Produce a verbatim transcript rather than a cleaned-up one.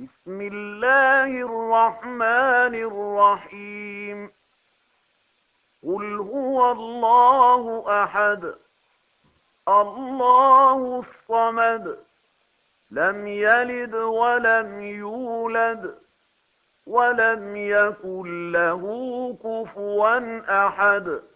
بسم الله الرحمن الرحيم قل هو الله أحد الله الصمد لم يلد ولم يولد ولم يكن له كفوا أحد